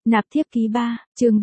Nạp thiếp ký 3, chương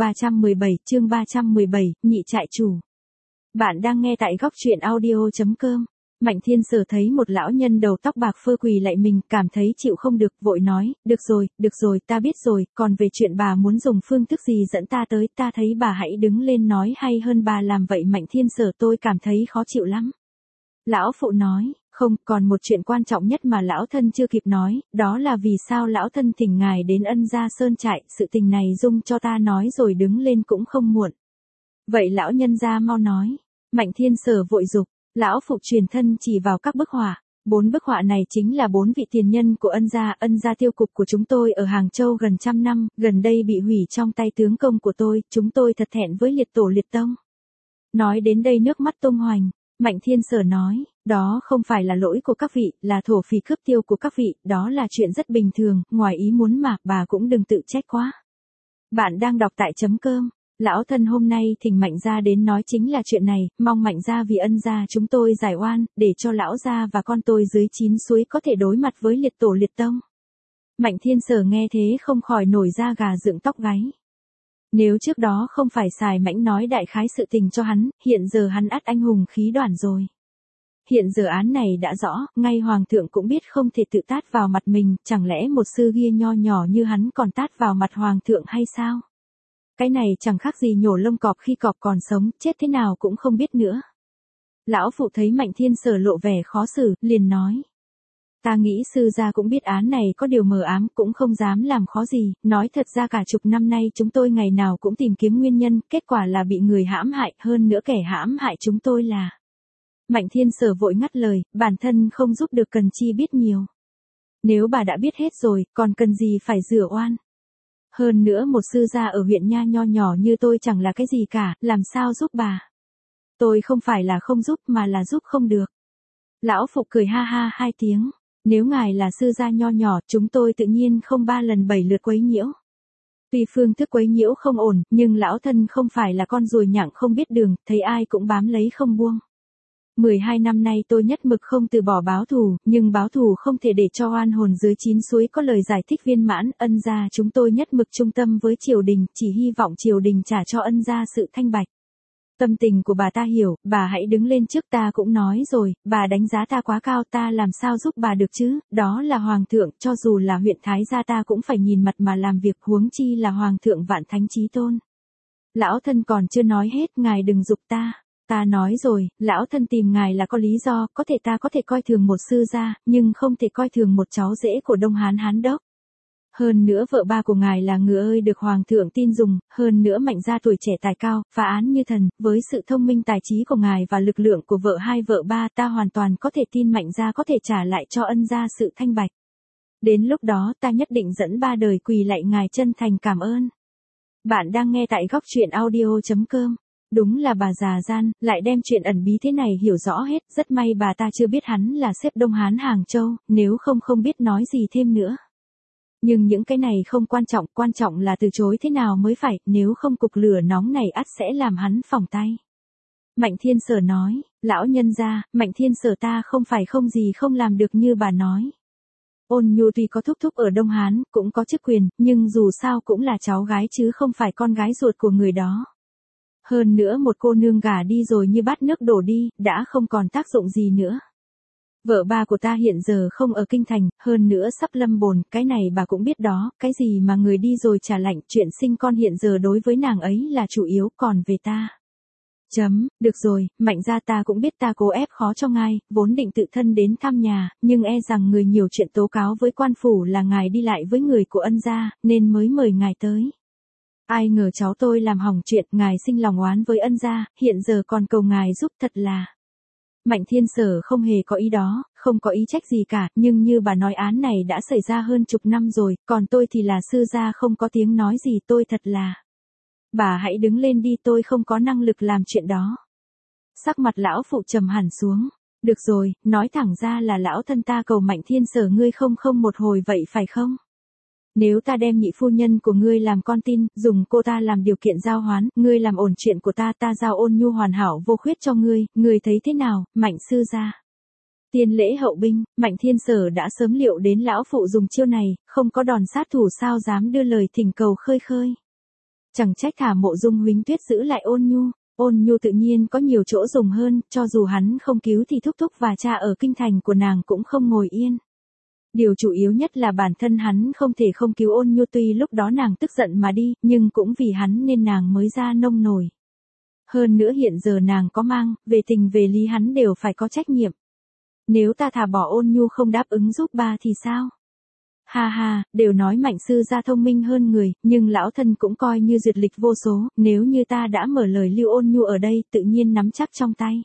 317, nhị trại chủ. Bạn đang nghe tại góc truyện audio.com. Mạnh Thiên Sở thấy một lão nhân đầu tóc bạc phơ quỳ lại mình, cảm thấy chịu không được, vội nói, được rồi, ta biết rồi, còn về chuyện bà muốn dùng phương thức gì dẫn ta tới, ta thấy bà hãy đứng lên nói hay hơn bà làm vậy. Mạnh Thiên Sở, tôi cảm thấy khó chịu lắm. Lão phụ nói, không, còn một chuyện quan trọng nhất mà lão thân chưa kịp nói, đó là vì sao lão thân thỉnh ngài đến Ân Gia Sơn trại, sự tình này dung cho ta nói rồi đứng lên cũng không muộn. Vậy lão nhân gia mau nói. Mạnh Thiên Sở vội dục, lão phụ truyền thân chỉ vào các bức họa. 4 bức họa này chính là 4 vị tiền nhân của Ân gia tiêu cục của chúng tôi ở Hàng Châu gần trăm năm, gần đây bị hủy trong tay tướng công của tôi, chúng tôi thật thẹn với liệt tổ liệt tông. Nói đến đây nước mắt tung hoành. Mạnh Thiên Sở nói, đó không phải là lỗi của các vị, là thổ phỉ cướp tiêu của các vị, đó là chuyện rất bình thường, ngoài ý muốn mà, bà cũng đừng tự trách quá. Bạn đang đọc tại .com, lão thân hôm nay thỉnh Mạnh gia đến nói chính là chuyện này, mong Mạnh gia vì Ân gia chúng tôi giải oan, để cho lão gia và con tôi dưới 9 suối có thể đối mặt với liệt tổ liệt tông. Mạnh Thiên Sở nghe thế không khỏi nổi da gà dựng tóc gáy. Nếu trước đó không phải Sài Mãnh nói đại khái sự tình cho hắn, hiện giờ hắn ắt anh hùng khí đoản rồi. Hiện giờ án này đã rõ, ngay hoàng thượng cũng biết không thể tự tát vào mặt mình, chẳng lẽ một sư ghia nho nhỏ như hắn còn tát vào mặt hoàng thượng hay sao? Cái này chẳng khác gì nhổ lông cọp khi cọp còn sống, chết thế nào cũng không biết nữa. Lão phụ thấy Mạnh Thiên Sở lộ vẻ khó xử, liền nói. Ta nghĩ sư gia cũng biết án này có điều mờ ám, cũng không dám làm khó gì, nói thật ra cả chục năm nay chúng tôi ngày nào cũng tìm kiếm nguyên nhân, kết quả là bị người hãm hại, hơn nữa kẻ hãm hại chúng tôi là... Mạnh Thiên Sở vội ngắt lời, bản thân không giúp được cần chi biết nhiều. Nếu bà đã biết hết rồi, còn cần gì phải rửa oan. Hơn nữa một sư gia ở huyện nha nho nhỏ như tôi chẳng là cái gì cả, làm sao giúp bà. Tôi không phải là không giúp mà là giúp không được. Lão phụ cười ha ha 2 tiếng. Nếu ngài là sư gia nho nhỏ, chúng tôi tự nhiên không 3 lần 7 lượt quấy nhiễu. Tuy phương thức quấy nhiễu không ổn, nhưng lão thân không phải là con ruồi nhặng không biết đường, thấy ai cũng bám lấy không buông. 12 năm nay tôi nhất mực không từ bỏ báo thù, nhưng báo thù không thể để cho oan hồn dưới 9 suối có lời giải thích viên mãn. Ân gia chúng tôi nhất mực trung tâm với triều đình, chỉ hy vọng triều đình trả cho Ân gia sự thanh bạch. Tâm tình của bà ta hiểu, bà hãy đứng lên trước, ta cũng nói rồi, bà đánh giá ta quá cao, ta làm sao giúp bà được chứ, đó là hoàng thượng, cho dù là huyện thái gia ta cũng phải nhìn mặt mà làm việc, huống chi là hoàng thượng vạn thánh chí tôn. Lão thân còn chưa nói hết, ngài đừng giục ta. Ta nói rồi, lão thân tìm ngài là có lý do, ta có thể coi thường một sư gia, nhưng không thể coi thường một cháu rể của Đông Hán Hán Đốc. Hơn nữa vợ ba của ngài là ngựa ơi được hoàng thượng tin dùng, hơn nữa Mạnh gia tuổi trẻ tài cao, phá án như thần, với sự thông minh tài trí của ngài và lực lượng của vợ hai vợ ba, ta hoàn toàn có thể tin Mạnh gia có thể trả lại cho Ân gia sự thanh bạch. Đến lúc đó ta nhất định dẫn 3 đời quỳ lạy ngài chân thành cảm ơn. Bạn đang nghe tại góc truyện audio.com. Đúng là bà già gian, lại đem chuyện ẩn bí thế này hiểu rõ hết, rất may bà ta chưa biết hắn là xếp Đông Hán Hàng Châu, nếu không biết nói gì thêm nữa. Nhưng những cái này không quan trọng là từ chối thế nào mới phải, nếu không cục lửa nóng này ắt sẽ làm hắn phỏng tay. Mạnh Thiên Sở nói, lão nhân gia, Mạnh Thiên Sở ta không phải không gì không làm được như bà nói. Ôn Nhu tuy có thúc ở Đông Hán, cũng có chức quyền, nhưng dù sao cũng là cháu gái chứ không phải con gái ruột của người đó. Hơn nữa một cô nương gả đi rồi như bát nước đổ đi, đã không còn tác dụng gì nữa. Vợ ba của ta hiện giờ không ở kinh thành, hơn nữa sắp lâm bồn, cái này bà cũng biết đó, cái gì mà người đi rồi trả lạnh, chuyện sinh con hiện giờ đối với nàng ấy là chủ yếu, còn về ta. Được rồi, Mạnh gia ta cũng biết ta cố ép khó cho ngài, vốn định tự thân đến thăm nhà, nhưng e rằng người nhiều chuyện tố cáo với quan phủ là ngài đi lại với người của Ân gia, nên mới mời ngài tới. Ai ngờ cháu tôi làm hỏng chuyện, ngài sinh lòng oán với Ân gia, hiện giờ còn cầu ngài giúp, thật là... Mạnh Thiên Sở không hề có ý đó, không có ý trách gì cả, nhưng như bà nói án này đã xảy ra hơn chục năm rồi, còn tôi thì là sư gia không có tiếng nói gì, tôi thật là... Bà hãy đứng lên đi, tôi không có năng lực làm chuyện đó. Sắc mặt lão phụ trầm hẳn xuống. Được rồi, nói thẳng ra là lão thân ta cầu Mạnh Thiên Sở ngươi không một hồi vậy phải không? Nếu ta đem nhị phu nhân của ngươi làm con tin, dùng cô ta làm điều kiện giao hoán, ngươi làm ổn chuyện của ta, ta giao Ôn Nhu hoàn hảo vô khuyết cho ngươi thấy thế nào, Mạnh sư gia? Tiên lễ hậu binh, Mạnh Thiên Sở đã sớm liệu đến lão phụ dùng chiêu này, không có đòn sát thủ sao dám đưa lời thỉnh cầu khơi khơi. Chẳng trách thả Mộ Dung Huỳnh Tuyết giữ lại Ôn Nhu tự nhiên có nhiều chỗ dùng hơn, cho dù hắn không cứu thì thúc thúc và cha ở kinh thành của nàng cũng không ngồi yên. Điều chủ yếu nhất là bản thân hắn không thể không cứu Ôn Nhu, tuy lúc đó nàng tức giận mà đi, nhưng cũng vì hắn nên nàng mới ra nông nổi. Hơn nữa hiện giờ nàng có mang, về tình về lý hắn đều phải có trách nhiệm. Nếu ta thả bỏ Ôn Nhu không đáp ứng giúp bà thì sao? Ha ha, đều nói Mạnh sư gia thông minh hơn người, nhưng lão thân cũng coi như duyệt lịch vô số, nếu như ta đã mở lời lưu Ôn Nhu ở đây, tự nhiên nắm chắc trong tay.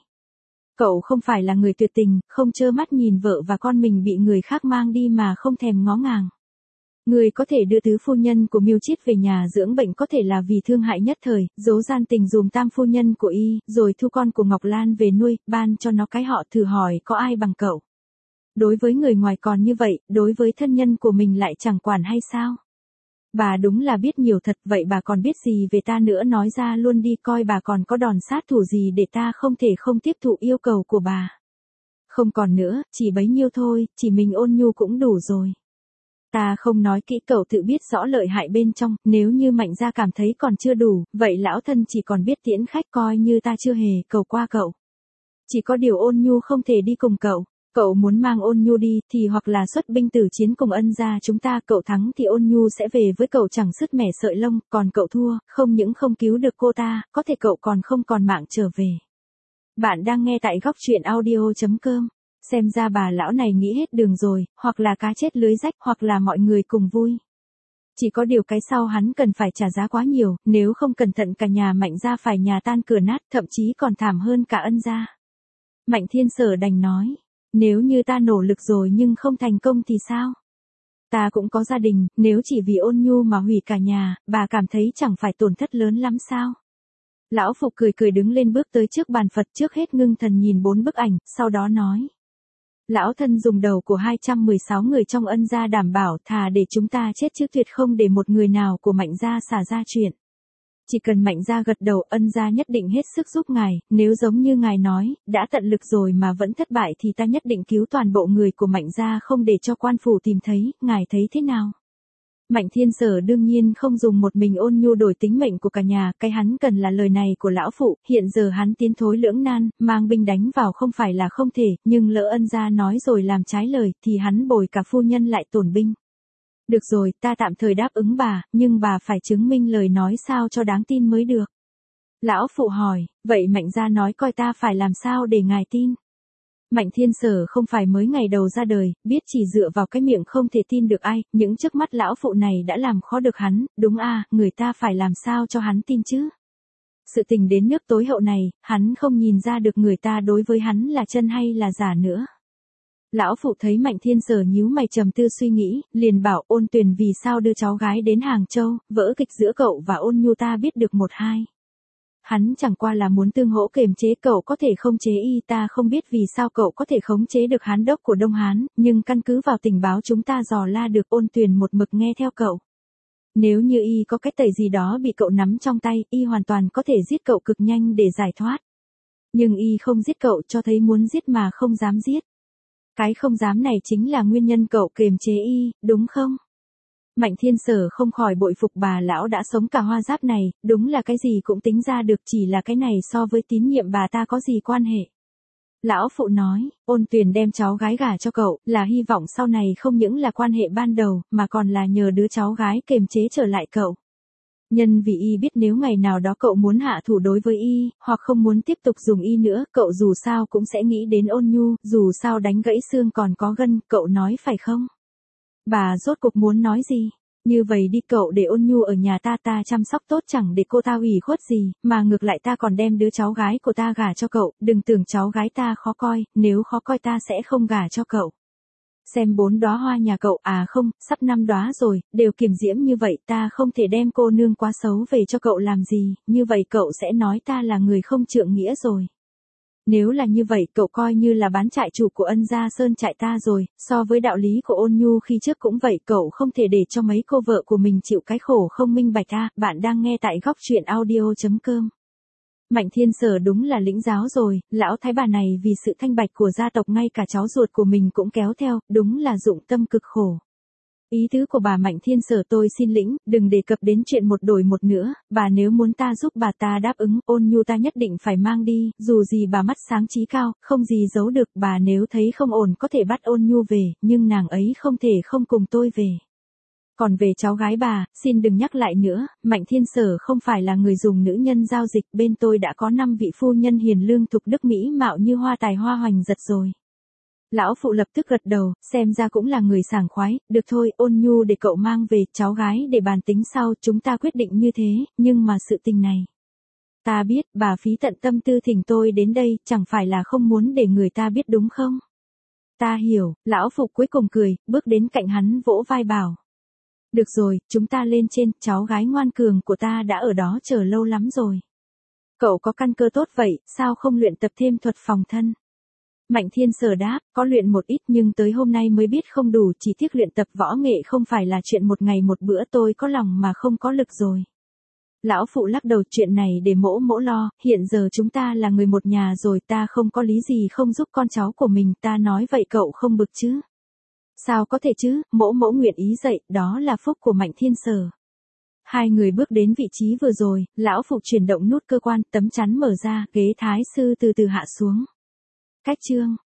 Cậu không phải là người tuyệt tình, không trơ mắt nhìn vợ và con mình bị người khác mang đi mà không thèm ngó ngàng. Người có thể đưa tứ phu nhân của Miêu Chiết về nhà dưỡng bệnh có thể là vì thương hại nhất thời, dỗ gian tình dùm tam phu nhân của y, rồi thu con của Ngọc Lan về nuôi, ban cho nó cái họ, thử hỏi có ai bằng cậu. Đối với người ngoài còn như vậy, đối với thân nhân của mình lại chẳng quản hay sao? Bà đúng là biết nhiều thật, vậy bà còn biết gì về ta nữa, nói ra luôn đi, coi bà còn có đòn sát thủ gì để ta không thể không tiếp thụ yêu cầu của bà. Không còn nữa, chỉ bấy nhiêu thôi, chỉ mình Ôn Nhu cũng đủ rồi. Ta không nói kỹ, cậu tự biết rõ lợi hại bên trong, nếu như Mạnh gia cảm thấy còn chưa đủ, vậy lão thân chỉ còn biết tiễn khách, coi như ta chưa hề cầu qua cậu. Chỉ có điều Ôn Nhu không thể đi cùng cậu. Cậu muốn mang Ôn Nhu đi thì hoặc là xuất binh tử chiến cùng Ân gia chúng ta, cậu thắng thì Ôn Nhu sẽ về với cậu chẳng sứt mẻ sợi lông, còn cậu thua, không những không cứu được cô ta, có thể cậu còn không còn mạng trở về. Bạn đang nghe tại góc truyện audio.com. Xem ra bà lão này nghĩ hết đường rồi, hoặc là cá chết lưới rách, hoặc là mọi người cùng vui. Chỉ có điều cái sau hắn cần phải trả giá quá nhiều, nếu không cẩn thận cả nhà Mạnh gia phải nhà tan cửa nát, thậm chí còn thảm hơn cả Ân gia. Mạnh Thiên Sở đành nói. Nếu như ta nỗ lực rồi nhưng không thành công thì sao? Ta cũng có gia đình, nếu chỉ vì Ôn Nhu mà hủy cả nhà, bà cảm thấy chẳng phải tổn thất lớn lắm sao? Lão Phục cười cười đứng lên bước tới trước bàn Phật, trước hết ngưng thần nhìn 4 bức ảnh, sau đó nói. Lão thân dùng đầu của 216 người trong Ân gia đảm bảo, thà để chúng ta chết chứ tuyệt không để một người nào của Mạnh gia xả ra chuyện. Chỉ cần Mạnh gia gật đầu, Ân gia nhất định hết sức giúp ngài, nếu giống như ngài nói, đã tận lực rồi mà vẫn thất bại thì ta nhất định cứu toàn bộ người của Mạnh gia không để cho quan phủ tìm thấy, ngài thấy thế nào? Mạnh Thiên Sở đương nhiên không dùng một mình Ôn Nhu đổi tính mệnh của cả nhà, cái hắn cần là lời này của lão phụ, hiện giờ hắn tiến thối lưỡng nan, mang binh đánh vào không phải là không thể, nhưng lỡ Ân gia nói rồi làm trái lời, thì hắn bồi cả phu nhân lại tổn binh. Được rồi, ta tạm thời đáp ứng bà, nhưng bà phải chứng minh lời nói sao cho đáng tin mới được. Lão phụ hỏi, vậy Mạnh gia nói coi ta phải làm sao để ngài tin? Mạnh Thiên Sở không phải mới ngày đầu ra đời, biết chỉ dựa vào cái miệng không thể tin được ai, những trước mắt lão phụ này đã làm khó được hắn, đúng à, người ta phải làm sao cho hắn tin chứ? Sự tình đến nước tối hậu này, hắn không nhìn ra được người ta đối với hắn là chân hay là giả nữa. Lão phụ thấy Mạnh Thiên Sở nhíu mày trầm tư suy nghĩ, liền bảo Ôn Tuyền vì sao đưa cháu gái đến Hàng Châu, vỡ kịch giữa cậu và Ôn Nhu ta biết được một hai. Hắn chẳng qua là muốn tương hỗ kiềm chế cậu có thể khống chế y, ta không biết vì sao cậu có thể khống chế được Hán đốc của Đông Hán, nhưng căn cứ vào tình báo chúng ta dò la được Ôn Tuyền một mực nghe theo cậu. Nếu như y có cái tẩy gì đó bị cậu nắm trong tay, y hoàn toàn có thể giết cậu cực nhanh để giải thoát. Nhưng y không giết cậu, cho thấy muốn giết mà không dám giết. Cái không dám này chính là nguyên nhân cậu kiềm chế y, đúng không? Mạnh Thiên Sở không khỏi bội phục bà lão đã sống cả hoa giáp này, đúng là cái gì cũng tính ra được, chỉ là cái này so với tín nhiệm bà ta có gì quan hệ. Lão phụ nói, Ôn Tuyền đem cháu gái gả cho cậu, là hy vọng sau này không những là quan hệ ban đầu, mà còn là nhờ đứa cháu gái kiềm chế trở lại cậu. Nhân vì y biết nếu ngày nào đó cậu muốn hạ thủ đối với y, hoặc không muốn tiếp tục dùng y nữa, cậu dù sao cũng sẽ nghĩ đến Ôn Nhu, dù sao đánh gãy xương còn có gân, cậu nói phải không? Bà rốt cuộc muốn nói gì? Như vậy đi, cậu để Ôn Nhu ở nhà ta chăm sóc tốt, chẳng để cô ta ủy khuất gì, mà ngược lại ta còn đem đứa cháu gái của ta gả cho cậu, đừng tưởng cháu gái ta khó coi, nếu khó coi ta sẽ không gả cho cậu. Xem 4 đóa hoa nhà cậu, à không, sắp 5 đóa rồi, đều kiềm diễm như vậy, ta không thể đem cô nương quá xấu về cho cậu làm gì, như vậy cậu sẽ nói ta là người không trượng nghĩa rồi. Nếu là như vậy, cậu coi như là bán trại chủ của Ân gia Sơn trại ta rồi, so với đạo lý của Ôn Nhu khi trước cũng vậy, cậu không thể để cho mấy cô vợ của mình chịu cái khổ không minh bạch. Bạn đang nghe tại góc truyện audio.com. Mạnh Thiên Sở đúng là lĩnh giáo rồi, lão thái bà này vì sự thanh bạch của gia tộc ngay cả cháu ruột của mình cũng kéo theo, đúng là dụng tâm cực khổ. Ý tứ của bà Mạnh Thiên Sở tôi xin lĩnh, đừng đề cập đến chuyện một đổi một nữa, bà nếu muốn ta giúp bà ta đáp ứng, Ôn Nhu ta nhất định phải mang đi, dù gì bà mắt sáng trí cao, không gì giấu được, bà nếu thấy không ổn có thể bắt Ôn Nhu về, nhưng nàng ấy không thể không cùng tôi về. Còn về cháu gái bà, xin đừng nhắc lại nữa, Mạnh Thiên Sở không phải là người dùng nữ nhân giao dịch, bên tôi đã có 5 vị phu nhân hiền lương thục đức mỹ mạo như hoa tài hoa hoành giật rồi. Lão phụ lập tức gật đầu, xem ra cũng là người sảng khoái, được thôi, Ôn Nhu để cậu mang về, cháu gái để bàn tính sau, chúng ta quyết định như thế, nhưng mà sự tình này. Ta biết, bà phí tận tâm tư thỉnh tôi đến đây, chẳng phải là không muốn để người ta biết đúng không? Ta hiểu, lão phụ cuối cùng cười, bước đến cạnh hắn vỗ vai bảo. Được rồi, chúng ta lên trên, cháu gái ngoan cường của ta đã ở đó chờ lâu lắm rồi. Cậu có căn cơ tốt vậy, sao không luyện tập thêm thuật phòng thân? Mạnh Thiên Sở đáp, có luyện một ít nhưng tới hôm nay mới biết không đủ, chỉ tiếc luyện tập võ nghệ không phải là chuyện một ngày một bữa, tôi có lòng mà không có lực rồi. Lão phụ lắc đầu, chuyện này để mỗ mỗ lo, hiện giờ chúng ta là người một nhà rồi, ta không có lý gì không giúp con cháu của mình, ta nói vậy cậu không bực chứ? Sao có thể chứ, mỗ mỗ nguyện ý dạy, đó là phúc của Mạnh Thiên Sở. Hai người bước đến vị trí vừa rồi, lão phụ chuyển động nút cơ quan, tấm chắn mở ra, ghế thái sư từ từ hạ xuống. Cách chương